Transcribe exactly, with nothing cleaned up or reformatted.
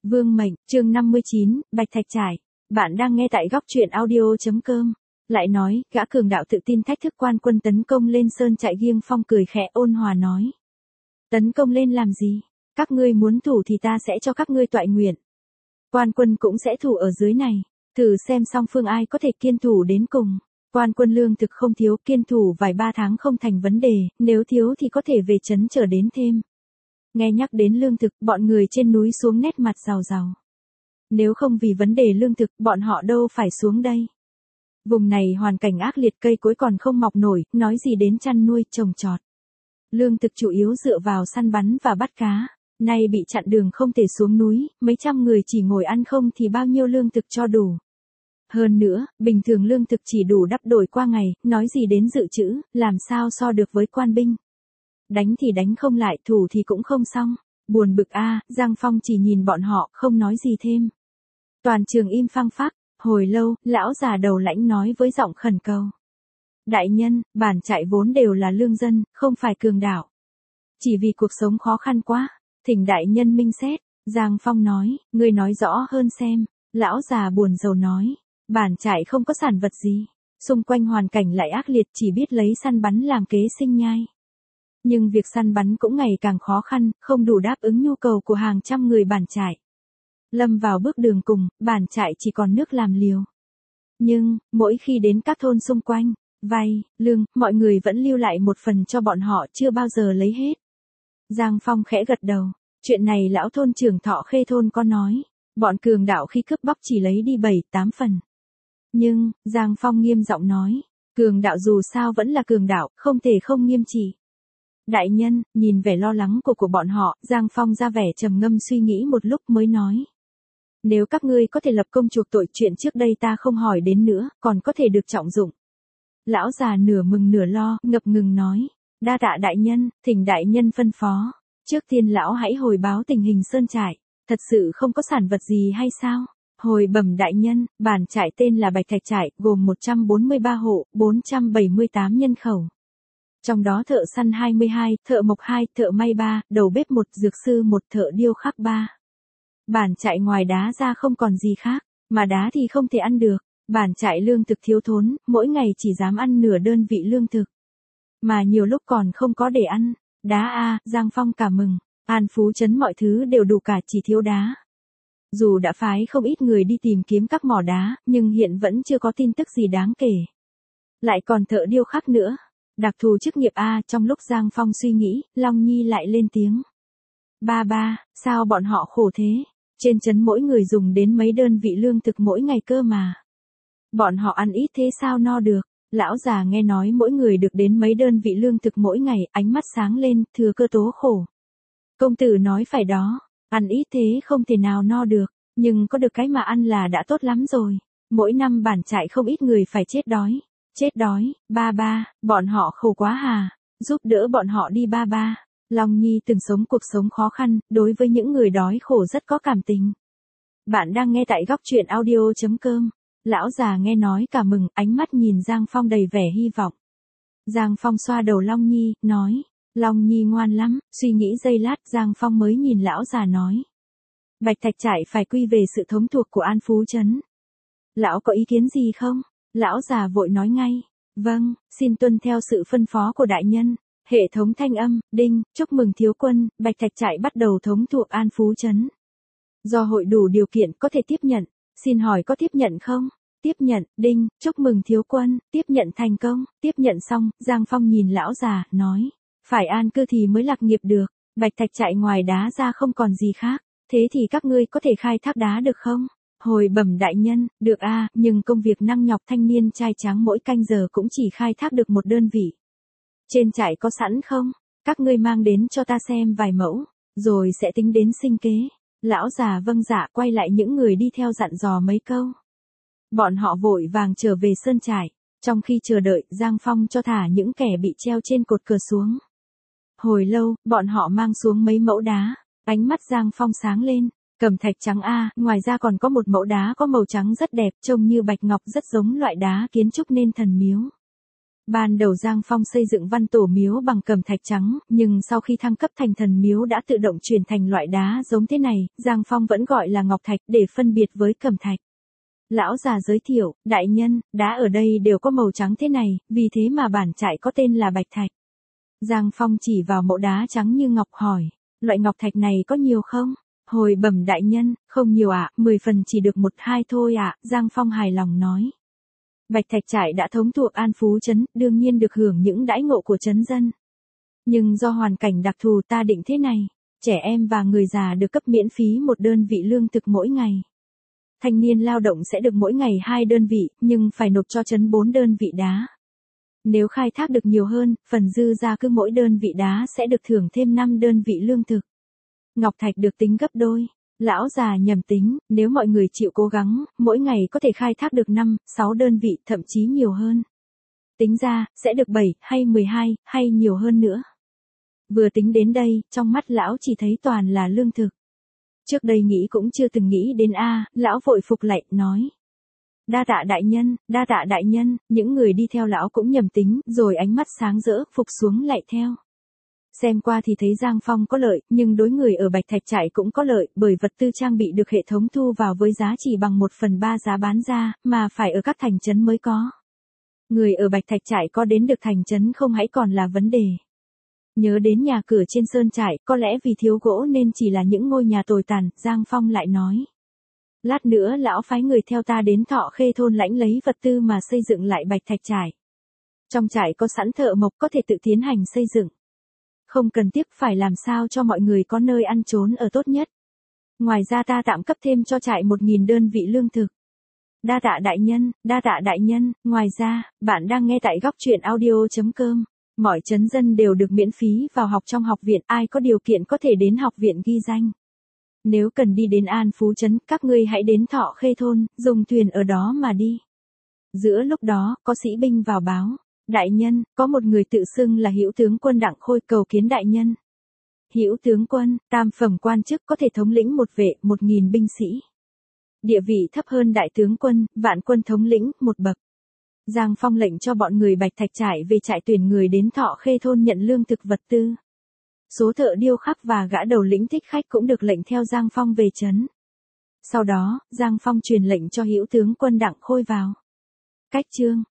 Vương mệnh, chương năm mươi chín, Bạch Thạch Trải. Bạn đang nghe tại góc truyện audio.com. Lại nói, gã cường đạo tự tin thách thức quan quân tấn công lên sơn trại. Giêng Phong cười khẽ ôn hòa nói. Tấn công lên làm gì? Các ngươi muốn thủ thì ta sẽ cho các ngươi toại nguyện. Quan quân cũng sẽ thủ ở dưới này. Thử xem song phương ai có thể kiên thủ đến cùng. Quan quân lương thực không thiếu, kiên thủ vài ba tháng không thành vấn đề, nếu thiếu thì có thể về trấn trở đến thêm. Nghe nhắc đến lương thực, bọn người trên núi xuống nét mặt rào rào. Nếu không vì vấn đề lương thực, bọn họ đâu phải xuống đây. Vùng này hoàn cảnh ác liệt, cây cối còn không mọc nổi, nói gì đến chăn nuôi, trồng trọt. Lương thực chủ yếu dựa vào săn bắn và bắt cá. Nay bị chặn đường không thể xuống núi, mấy trăm người chỉ ngồi ăn không thì bao nhiêu lương thực cho đủ. Hơn nữa, bình thường lương thực chỉ đủ đắp đổi qua ngày, nói gì đến dự trữ, làm sao so được với quan binh. Đánh thì đánh không lại, thủ thì cũng không xong. Buồn bực a, à, Giang Phong chỉ nhìn bọn họ, không nói gì thêm. Toàn trường im phăng phắc, hồi lâu, lão già đầu lãnh nói với giọng khẩn cầu. Đại nhân, bản trại vốn đều là lương dân, không phải cường đạo. Chỉ vì cuộc sống khó khăn quá, thỉnh đại nhân minh xét. Giang Phong nói, ngươi nói rõ hơn xem. Lão già buồn rầu nói, bản trại không có sản vật gì. Xung quanh hoàn cảnh lại ác liệt, chỉ biết lấy săn bắn làm kế sinh nhai. Nhưng việc săn bắn cũng ngày càng khó khăn, không đủ đáp ứng nhu cầu của hàng trăm người bản trại. Lâm vào bước đường cùng, bản trại chỉ còn nước làm liều. Nhưng, mỗi khi đến các thôn xung quanh, vay, lương, mọi người vẫn lưu lại một phần cho bọn họ, chưa bao giờ lấy hết. Giang Phong khẽ gật đầu, chuyện này lão thôn trưởng Thọ Khê thôn có nói, bọn cường đạo khi cướp bóc chỉ lấy đi bảy, tám phần. Nhưng, Giang Phong nghiêm giọng nói, cường đạo dù sao vẫn là cường đạo, không thể không nghiêm trị. Đại nhân, nhìn vẻ lo lắng của của bọn họ, Giang Phong ra vẻ trầm ngâm suy nghĩ một lúc mới nói. Nếu các ngươi có thể lập công chuộc tội, chuyện trước đây ta không hỏi đến nữa, còn có thể được trọng dụng. Lão già nửa mừng nửa lo, ngập ngừng nói. Đa tạ đại nhân, thỉnh đại nhân phân phó. Trước tiên lão hãy hồi báo tình hình sơn trại. Thật sự không có sản vật gì hay sao? Hồi bẩm đại nhân, bản trại tên là Bạch Thạch Trại, gồm một trăm bốn mươi ba hộ, bốn trăm bảy mươi tám nhân khẩu. Trong đó thợ săn hai mươi hai, thợ mộc hai, thợ may ba, đầu bếp một, dược sư một, thợ điêu khắc ba. Bản trại ngoài đá ra không còn gì khác, mà đá thì không thể ăn được. Bản trại lương thực thiếu thốn, mỗi ngày chỉ dám ăn nửa đơn vị lương thực. Mà nhiều lúc còn không có để ăn. Đá a, à, Giang Phong cảm mừng. An Phú trấn mọi thứ đều đủ cả, chỉ thiếu đá. Dù đã phái không ít người đi tìm kiếm các mỏ đá, nhưng hiện vẫn chưa có tin tức gì đáng kể. Lại còn thợ điêu khắc nữa. Đặc thù chức nghiệp A. Trong lúc Giang Phong suy nghĩ, Long Nhi lại lên tiếng. Ba ba, sao bọn họ khổ thế? Trên trấn mỗi người dùng đến mấy đơn vị lương thực mỗi ngày cơ mà. Bọn họ ăn ít thế sao no được? Lão già nghe nói mỗi người được đến mấy đơn vị lương thực mỗi ngày, ánh mắt sáng lên, thừa cơ tố khổ. Công tử nói phải đó, ăn ít thế không thể nào no được, nhưng có được cái mà ăn là đã tốt lắm rồi. Mỗi năm bản trại không ít người phải chết đói. Chết đói, ba ba, bọn họ khổ quá hà, giúp đỡ bọn họ đi ba ba. Long Nhi từng sống cuộc sống khó khăn, đối với những người đói khổ rất có cảm tình. Bạn đang nghe tại góc truyện audio.com. Lão già nghe nói cả mừng, ánh mắt nhìn Giang Phong đầy vẻ hy vọng. Giang Phong xoa đầu Long Nhi, nói, Long Nhi ngoan lắm, suy nghĩ giây lát Giang Phong mới nhìn lão già nói. Bạch Thạch Trại phải quy về sự thống thuộc của An Phú trấn. Lão có ý kiến gì không? Lão già vội nói ngay, vâng, xin tuân theo sự phân phó của đại nhân. Hệ thống thanh âm, đinh, chúc mừng thiếu quân, Bạch Thạch Trại bắt đầu thống thuộc An Phú trấn. Do hội đủ điều kiện có thể tiếp nhận, xin hỏi có tiếp nhận không? Tiếp nhận, đinh, chúc mừng thiếu quân, tiếp nhận thành công, tiếp nhận xong, Giang Phong nhìn lão già, nói, phải an cư thì mới lạc nghiệp được, Bạch Thạch Trại ngoài đá ra không còn gì khác, thế thì các ngươi có thể khai thác đá được không? Hồi bẩm đại nhân, được a, à, nhưng công việc năng nhọc thanh niên trai tráng mỗi canh giờ cũng chỉ khai thác được một đơn vị. Trên trại có sẵn không? Các ngươi mang đến cho ta xem vài mẫu, rồi sẽ tính đến sinh kế. Lão già vâng dạ quay lại những người đi theo dặn dò mấy câu. Bọn họ vội vàng trở về sơn trại. Trong khi chờ đợi, Giang Phong cho thả những kẻ bị treo trên cột cờ xuống. Hồi lâu, bọn họ mang xuống mấy mẫu đá. Ánh mắt Giang Phong sáng lên. Cẩm thạch trắng a, à, ngoài ra còn có một mẫu đá có màu trắng rất đẹp, trông như bạch ngọc, rất giống loại đá kiến trúc nên thần miếu. Ban đầu Giang Phong xây dựng văn tổ miếu bằng cẩm thạch trắng, nhưng sau khi thăng cấp thành thần miếu đã tự động chuyển thành loại đá giống thế này, Giang Phong vẫn gọi là ngọc thạch để phân biệt với cẩm thạch. Lão già giới thiệu, đại nhân, đá ở đây đều có màu trắng thế này, vì thế mà bản trại có tên là bạch thạch. Giang Phong chỉ vào mộ đá trắng như ngọc hỏi, loại ngọc thạch này có nhiều không? Hồi bẩm đại nhân, không nhiều ạ, mười phần chỉ được một hai thôi ạ, Giang Phong hài lòng nói. Bạch thạch trại đã thống thuộc An Phú trấn, đương nhiên được hưởng những đãi ngộ của trấn dân. Nhưng do hoàn cảnh đặc thù ta định thế này, trẻ em và người già được cấp miễn phí một đơn vị lương thực mỗi ngày. Thanh niên lao động sẽ được mỗi ngày hai đơn vị, nhưng phải nộp cho trấn bốn đơn vị đá. Nếu khai thác được nhiều hơn, phần dư ra cứ mỗi đơn vị đá sẽ được thưởng thêm năm đơn vị lương thực. Ngọc thạch được tính gấp đôi. Lão già nhầm tính, nếu mọi người chịu cố gắng, mỗi ngày có thể khai thác được năm, sáu đơn vị, thậm chí nhiều hơn. Tính ra, sẽ được bảy, hay mười hai, hay nhiều hơn nữa. Vừa tính đến đây, trong mắt lão chỉ thấy toàn là lương thực. Trước đây nghĩ cũng chưa từng nghĩ đến a, lão vội phục lạy, nói. Đa tạ đại nhân, đa tạ đại nhân, những người đi theo lão cũng nhầm tính, rồi ánh mắt sáng rỡ, phục xuống lạy theo. Xem qua thì thấy Giang Phong có lợi, nhưng đối người ở Bạch Thạch trại cũng có lợi, bởi vật tư trang bị được hệ thống thu vào với giá chỉ bằng một phần ba giá bán ra, mà phải ở các thành trấn mới có. Người ở Bạch Thạch trại có đến được thành trấn không hãy còn là vấn đề. Nhớ đến nhà cửa trên sơn trại, có lẽ vì thiếu gỗ nên chỉ là những ngôi nhà tồi tàn, Giang Phong lại nói. Lát nữa lão phái người theo ta đến Thọ Khê thôn lãnh lấy vật tư mà xây dựng lại Bạch Thạch trại. Trong trại có sẵn thợ mộc có thể tự tiến hành xây dựng. Không cần tiếc phải làm sao cho mọi người có nơi ăn trốn ở tốt nhất. Ngoài ra ta tạm cấp thêm cho trại một nghìn đơn vị lương thực. Đa tạ đại nhân, đa tạ đại nhân, ngoài ra, bạn đang nghe tại góc truyện audio chấm com. Mọi trấn dân đều được miễn phí vào học trong học viện, ai có điều kiện có thể đến học viện ghi danh. Nếu cần đi đến An Phú trấn, các ngươi hãy đến Thọ Khê thôn, dùng thuyền ở đó mà đi. Giữa lúc đó, có sĩ binh vào báo. Đại nhân, có một người tự xưng là Hữu tướng quân Đặng Khôi cầu kiến đại nhân. Hữu tướng quân, tam phẩm quan chức có thể thống lĩnh một vệ, một nghìn binh sĩ. Địa vị thấp hơn đại tướng quân, vạn quân thống lĩnh, một bậc. Giang Phong lệnh cho bọn người Bạch Thạch trại về trại tuyển người đến Thọ Khê thôn nhận lương thực vật tư. Số thợ điêu khắc và gã đầu lĩnh thích khách cũng được lệnh theo Giang Phong về trấn. Sau đó, Giang Phong truyền lệnh cho Hữu tướng quân Đặng Khôi vào. Cách chương